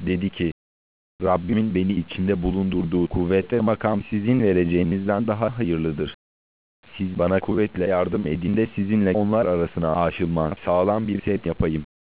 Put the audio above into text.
Dedi ki, Rabbimin beni içinde bulundurduğu kuvvet ve makam sizin vereceğinizden daha hayırlıdır. Siz bana kuvvetle yardım edin de sizinle onlar arasına aşılmaz sağlam bir set yapayım.